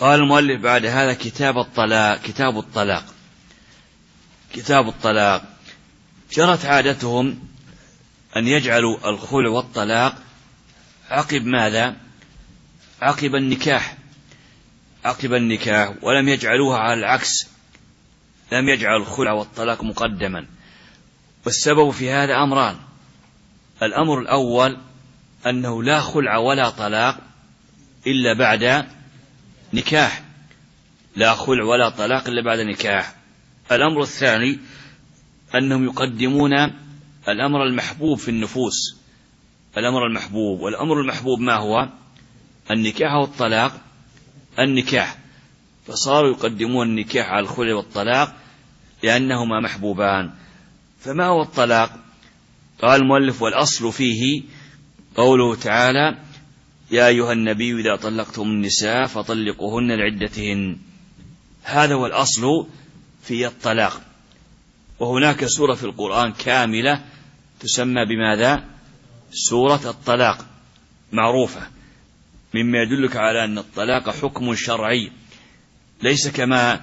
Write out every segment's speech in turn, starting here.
قال المؤلف بعد هذا كتاب الطلاق. جرت عادتهم أن يجعلوا الخلع والطلاق عقب ماذا؟ عقب النكاح، ولم يجعلوها على العكس، لم يجعلوا الخلع والطلاق مقدما. والسبب في هذا أمران: الأمر الأول أنه لا خلع ولا طلاق إلا بعد نكاح، لا خلع ولا طلاق إلا بعد نكاح. الأمر الثاني أنهم يقدمون الأمر المحبوب في النفوس، والأمر المحبوب ما هو؟ النكاح والطلاق. النكاح، فصاروا يقدمون النكاح على الخلع والطلاق لأنهما محبوبان. فما هو الطلاق؟ قال المؤلف: والأصل فيه قوله تعالى: يا أيها النبي إذا طلقتم النساء فطلقوهن لعدتهن. هذا هو الأصل في الطلاق. وهناك سورة في القرآن كاملة تسمى بماذا؟ سورة الطلاق، معروفة، مما يدلك على أن الطلاق حكم شرعي، ليس كما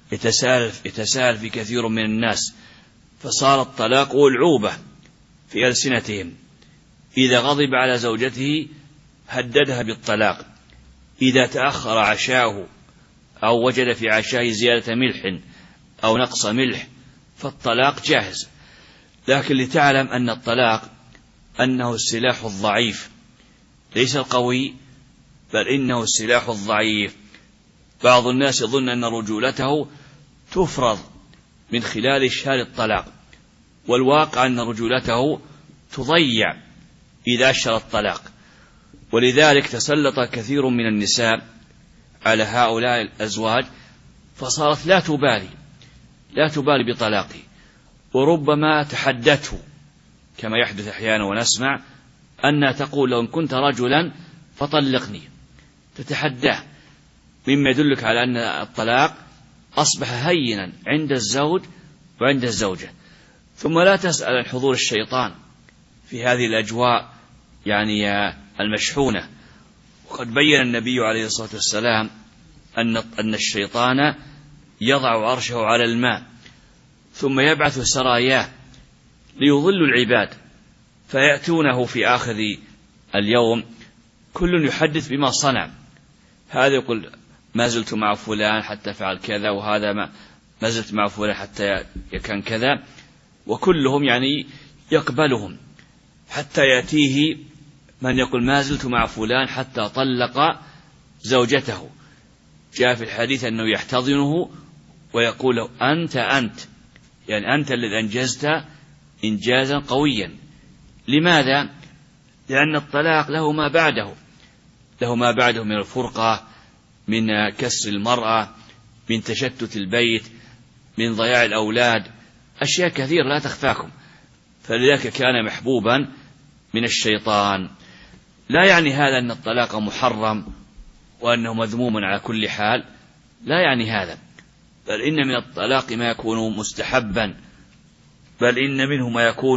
يتساهل في كثير من الناس، فصار الطلاق ألعوبة في ألسنتهم. إذا غضب على زوجته هددها بالطلاق، إذا تأخر عشاؤه أو وجد في عشائه زيادة ملح أو نقص ملح فالطلاق جاهز. لكن لتعلم أن الطلاق أنه السلاح الضعيف، ليس القوي، بل إنه السلاح الضعيف. بعض الناس يظن أن رجولته تفرض من خلال إشهار الطلاق، والواقع أن رجولته تضيع إذا أشهر الطلاق. ولذلك تسلط كثير من النساء على هؤلاء الأزواج، فصارت لا تبالي بطلاقه، وربما تحدته كما يحدث أحيانا ونسمع أنها تقول: لو إن كنت رجلا فطلقني، تتحداه، مما يدلك على أن الطلاق أصبح هينا عند الزوج وعند الزوجة. ثم لا تسأل عن حضور الشيطان في هذه الأجواء المشحونة. وقد بين النبي عليه الصلاة والسلام أن الشيطان يضع عرشه على الماء ثم يبعث سراياه ليضل العباد، فيأتونه في آخر اليوم كل يحدث بما صنع. هذا يقول: ما زلت مع فلان حتى فعل كذا، وهذا ما زلت مع فلان حتى كان كذا، وكلهم يقبلهم، حتى يأتيه من يقول: ما زلت مع فلان حتى طلق زوجته. جاء في الحديث أنه يحتضنه ويقول له: أنت أنت الذي أنجزت إنجازا قويا. لماذا؟ لأن الطلاق له ما بعده من الفرقة، من كسر المرأة، من تشتت البيت، من ضياع الأولاد، أشياء كثيرة لا تخفاكم. فلذلك كان محبوبا من الشيطان. لا يعني هذا أن الطلاق محرم وأنه مذموم على كل حال، لا يعني هذا، بل إن من الطلاق ما يكون مستحبا، بل إن منه ما يكون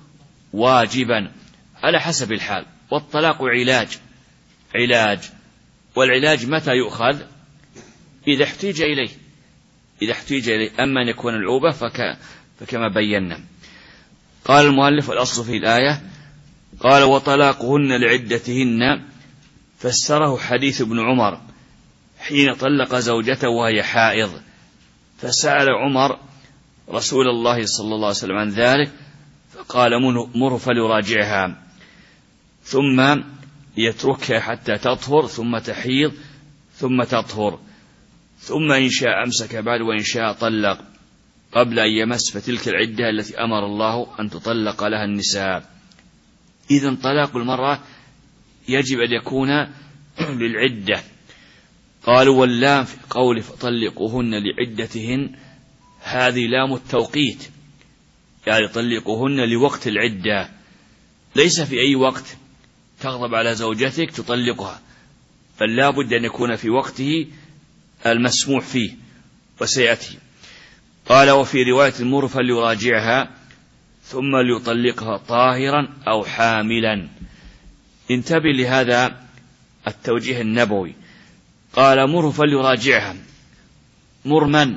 واجبا على حسب الحال. والطلاق علاج، والعلاج متى يؤخذ؟ إذا احتيج إليه. أما أن يكون العوبة فكما بينا. قال المؤلف: الأصل في الآية. قال: وطلاقهن لعدتهن، فسره حديث ابن عمر حين طلق زوجته وهي حائض، فسأل عمر رسول الله صلى الله عليه وسلم عن ذلك، فقال: مره فليراجعها، ثم يتركها حتى تطهر، ثم تحيض، ثم تطهر، ثم إن شاء أمسك بعد، وإن شاء طلق قبل أن يمس، فتلك العدة التي أمر الله أن تطلق لها النساء. إذن طلاق المرأة يجب أن يكون للعدة. قالوا: واللام في قول فطلقوهن لعدتهن، هذه لام التوقيت، طلقوهن لوقت العدة، ليس في أي وقت تغضب على زوجتك تطلقها، بل لا بد أن يكون في وقته المسموح فيه، وسيأتي. قال: وفي رواية المر فليراجعها ثم ليطلقها طاهرا أو حاملا. انتبه لهذا التوجيه النبوي، قال مره فليراجعها. مر من؟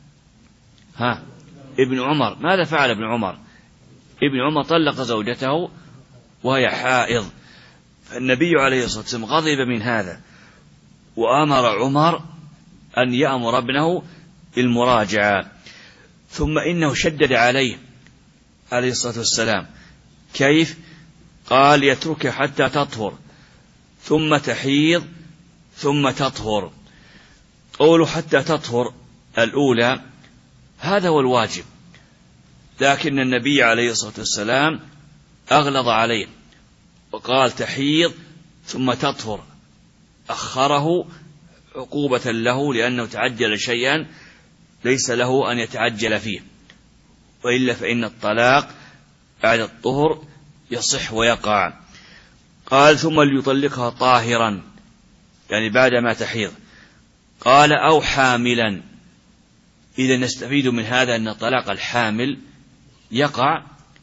ابن عمر. ماذا فعل ابن عمر؟ ابن عمر طلق زوجته وهي حائض، فالنبي عليه الصلاة والسلام غضب من هذا وأمر عمر أن يأمر ابنه بالمراجعة. ثم إنه شدد عليه عليه الصلاة والسلام. كيف؟ قال يترك حتى تطهر ثم تحيض ثم تطهر. قولوا حتى تطهر الأولى هذا هو الواجب، لكن النبي عليه الصلاة والسلام أغلظ عليه وقال تحيض ثم تطهر، أخره عقوبة له لأنه تعجل شيئا ليس له أن يتعجل فيه، وإلا فإن الطلاق بعد الطهر يصح ويقع. قال ثم ليطلقها طاهرا، يعني بعدما تحيض. قال أو حاملا. إذا نستفيد من هذا أن طلاق الحامل يقع.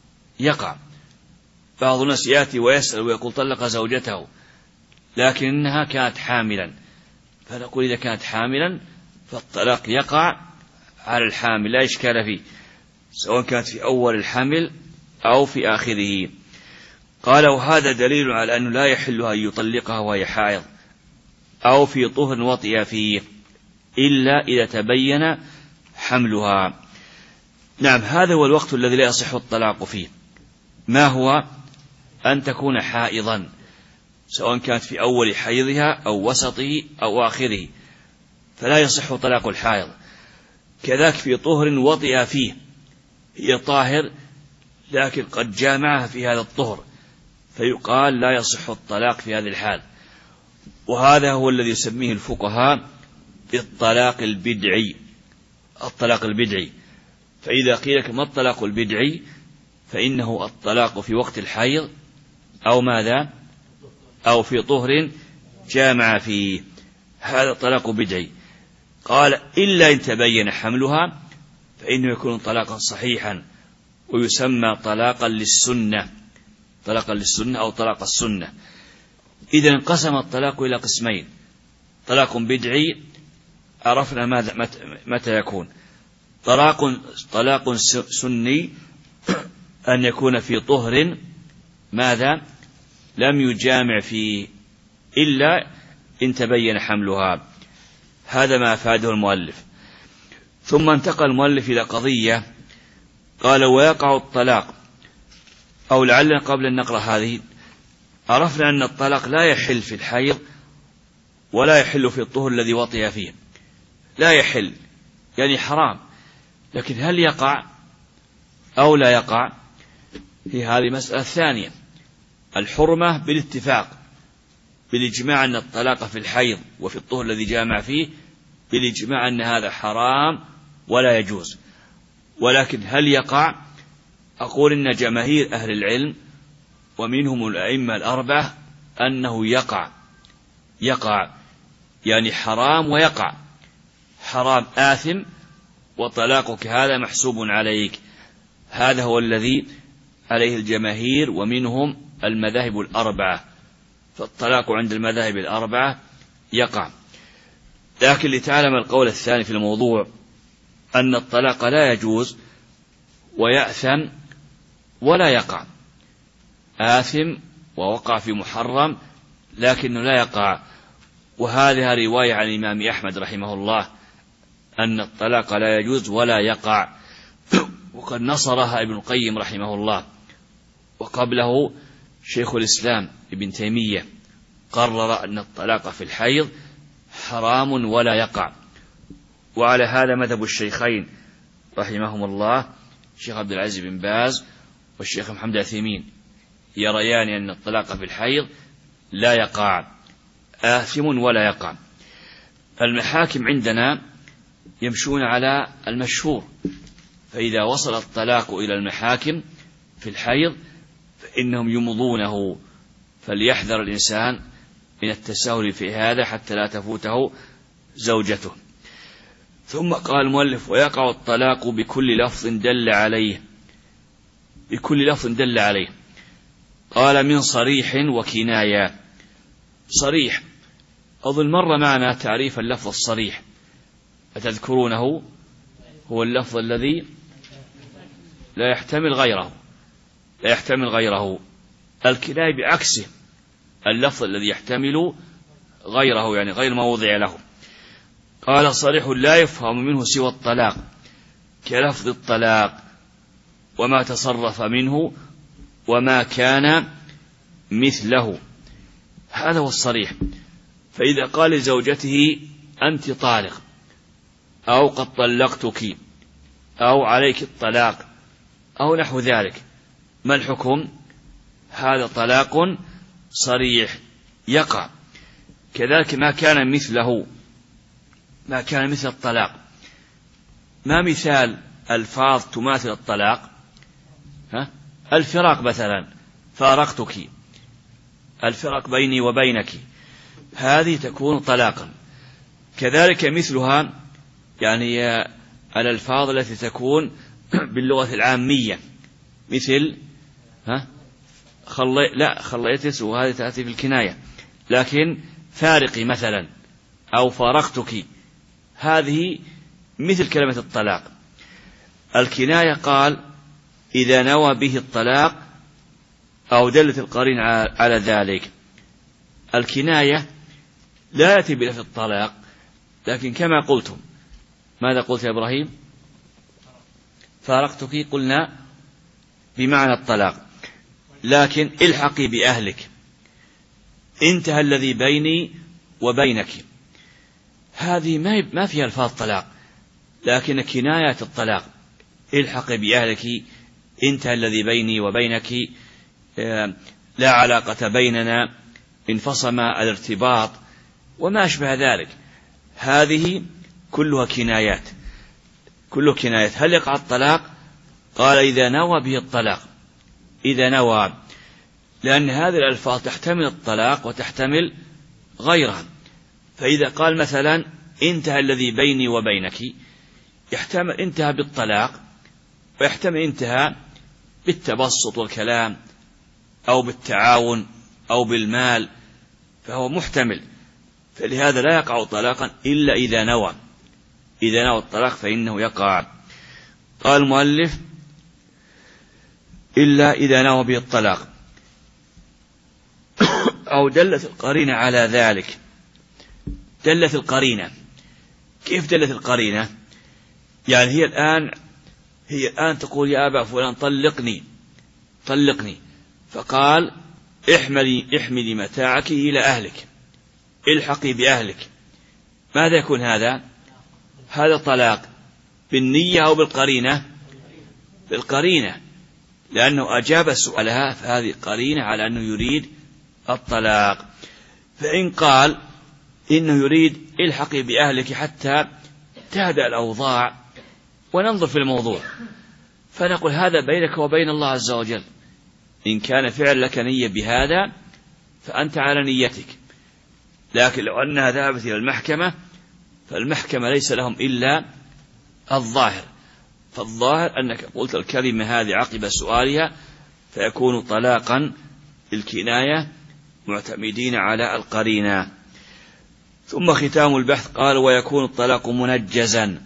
بعض الناس يأتي ويسأل ويقول طلق زوجته لكنها كانت حاملا، فنقول إذا كانت حاملا فالطلاق يقع على الحامل لا إشكال فيه، سواء كانت في أول الحمل أو في آخره. قال وهذا دليل على أنه لا يحلها أن يطلقها وهي حائض أو في طهر وطئ فيه إلا إذا تبين حملها. نعم، هذا هو الوقت الذي لا يصح الطلاق فيه. ما هو؟ أن تكون حائضا، سواء كانت في أول حيضها أو وسطه أو آخره، فلا يصح طلاق الحائض. كذلك في طهر وطئ فيه، هي طاهر لكن قد جامعها في هذا الطهر، فيقال لا يصح الطلاق في هذه الحال. وهذا هو الذي يسميه الفقهاء الطلاق البدعي. الطلاق البدعي، فإذا قيل لك ما الطلاق البدعي فإنه الطلاق في وقت الحيض أو ماذا؟ أو في طهر جامع فيه، هذا طلاق بدعي. قال إلا إن تبين حملها فإنه يكون طلاقا صحيحا ويسمى طلاقا للسنة، طلاقا للسنة أو طلاق السنة. إذا انقسم الطلاق إلى قسمين: طلاق بدعي عرفنا متى يكون، طلاق سني أن يكون في طهر ماذا؟ لم يجامع فيه إلا إن تبين حملها. هذا ما أفاده المؤلف. ثم انتقل المؤلف إلى قضية قال ويقع الطلاق، أو لعلنا قبل أن نقرأ هذه عرفنا أن الطلاق لا يحل في الحيض ولا يحل في الطهر الذي وطئ فيه، لا يحل يعني حرام. لكن هل يقع أو لا يقع؟ في هذه مسألة ثانية. الحرمة بالاتفاق بالإجماع أن الطلاق في الحيض وفي الطهر الذي جامع فيه بالإجماع أن هذا حرام ولا يجوز. ولكن هل يقع؟ أقول إن جماهير أهل العلم ومنهم الأئمة الأربعة أنه يقع يعني حرام ويقع. حرام آثم وطلاقك هذا محسوب عليك. هذا هو الذي عليه الجماهير ومنهم المذاهب الأربعة، فالطلاق عند المذاهب الأربعة يقع. لكن لتعلم القول الثاني في الموضوع أن الطلاق لا يجوز ويأثم ولا يقع، آثم ووقع في محرم لكنه لا يقع. وهذه رواية عن الإمام أحمد رحمه الله أن الطلاق لا يجوز ولا يقع، وقد نصرها ابن القيم رحمه الله، وقبله شيخ الإسلام ابن تيمية قرر أن الطلاق في الحيض حرام ولا يقع. وعلى هذا مذهب الشيخين رحمهم الله الشيخ عبد العزيز بن باز والشيخ محمد عثيمين، يريان أن الطلاق في الحيض لا يقع، آثم ولا يقع. المحاكم عندنا يمشون على المشهور، فإذا وصل الطلاق إلى المحاكم في الحيض فإنهم يمضونه، فليحذر الإنسان من التساهل في هذا حتى لا تفوته زوجته. ثم قال المؤلف ويقع الطلاق بكل لفظ دل عليه. بكل لفظ دل عليه قال من صريح وكناية. صريح أظن مر معنا تعريف اللفظ الصريح، أتذكرونه؟ هو اللفظ الذي لا يحتمل غيره، لا يحتمل غيره. الكناية بعكسه، اللفظ الذي يحتمل غيره، يعني غير موضع له. قال صريح لا يفهم منه سوى الطلاق، كلفظ الطلاق وما تصرف منه وما كان مثله، هذا هو الصريح. فإذا قال لزوجته أنت طالق، أو قد طلقتك، أو عليك الطلاق، أو نحو ذلك، ما الحكم؟ هذا طلاق صريح يقع. كذلك ما كان مثله، ما كان مثل الطلاق. ما مثال ألفاظ تماثل الطلاق؟ الفراق مثلا، فارقتك، الفراق بيني وبينك، هذه تكون طلاقا. كذلك مثلها يعني الألفاظ التي تكون باللغة العامية، مثل خليتس، وهذه تأتي في الكناية، لكن فارقي مثلا، أو فارقتك، هذه مثل كلمة الطلاق. الكناية قال إذا نوى به الطلاق أو دلت القرين على ذلك. الكناية لا يأتي بلفظ الطلاق، لكن كما قلتم، ماذا قلت يا إبراهيم؟ فارقتك، قلنا بمعنى الطلاق، لكن الحقي بأهلك، انتهى الذي بيني وبينك، هذه ما فيها الفاظ طلاق، لكن كناية الطلاق، الحقي بأهلك، انتهى الذي بيني وبينك، لا علاقة بيننا، انفصم الارتباط، وما أشبه ذلك، هذه كلها كنايات، كله كنايات. هل يقع الطلاق؟ قال إذا نوى به الطلاق، إذا نوى، لأن هذه الألفاظ تحتمل الطلاق وتحتمل غيرها. فإذا قال مثلا انتهى الذي بيني وبينك، يحتمل انتهى بالطلاق، ويحتمل انتهى بالتبسط والكلام، أو بالتعاون، أو بالمال، فهو محتمل. فلهذا لا يقع طلاقا إلا إذا نوى، إذا نوى الطلاق فإنه يقع. قال المؤلف إلا إذا نوى به الطلاق أو دلت القرينة على ذلك. دلت القرينة، كيف دلت القرينة؟ يعني هي الآن تقول يا أبا فلان طلقني، فقال احملي متاعك إلى أهلك، الحقي بأهلك، ماذا يكون هذا؟ هذا طلاق بالنية أو بالقرينة؟ بالقرينة، لأنه أجاب سؤالها، فهذه قرينة على أنه يريد الطلاق. فإن قال إنه يريد الحقي بأهلك حتى تهدأ الأوضاع وننظر في الموضوع، فنقول هذا بينك وبين الله عز وجل، إن كان فعل لك نية بهذا فأنت على نيتك. لكن لو أنها ذهبت إلى المحكمة، فالمحكمة ليس لهم إلا الظاهر، فالظاهر أنك قلت الكلمة هذه عقب سؤالها، فيكون طلاقا الكناية معتمدين على القرينة. ثم ختام البحث قال ويكون الطلاق منجزا،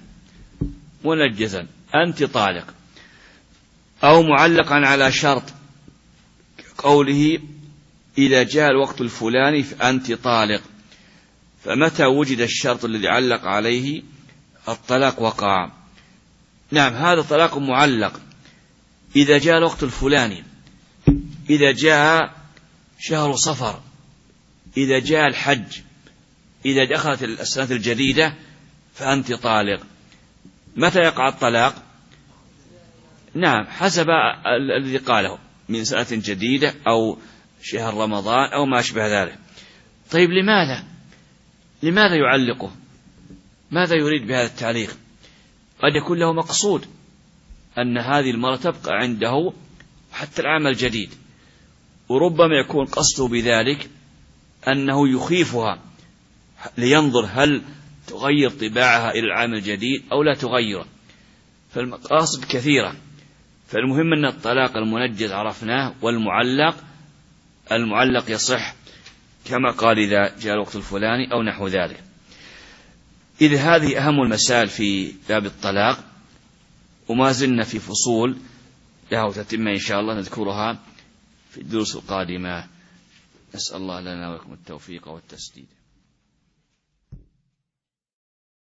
أنت طالق، أو معلقا على شرط، قوله إذا جاء الوقت الفلاني فأنت طالق، فمتى وجد الشرط الذي علق عليه الطلاق وقع. نعم، هذا طلاق معلق. إذا جاء الوقت الفلاني، إذا جاء شهر صفر، إذا جاء الحج، إذا دخلت السنة الجديدة فأنت طالق. متى يقع الطلاق؟ نعم، حسب الذي قاله، من سنة جديدة أو شهر رمضان أو ما أشبه ذلك. طيب لماذا يعلقه؟ ماذا يريد بهذا التعليق؟ قد يكون له مقصود أن هذه المرأة تبقى عنده حتى العام الجديد، وربما يكون قصده بذلك أنه يخيفها لينظر هل تغير طباعها إلى العام الجديد أو لا تغيره، فالمقاصد كثيرة. فالمهم أن الطلاق المنجز عرفناه، والمعلق يصح كما قال إذا جاء الوقت الفلاني أو نحو ذلك. إذا هذه أهم المسائل في باب الطلاق، وما زلنا في فصول له تتمة إن شاء الله نذكرها في الدروس القادمة. نسأل الله لنا ولكم التوفيق والتسديد.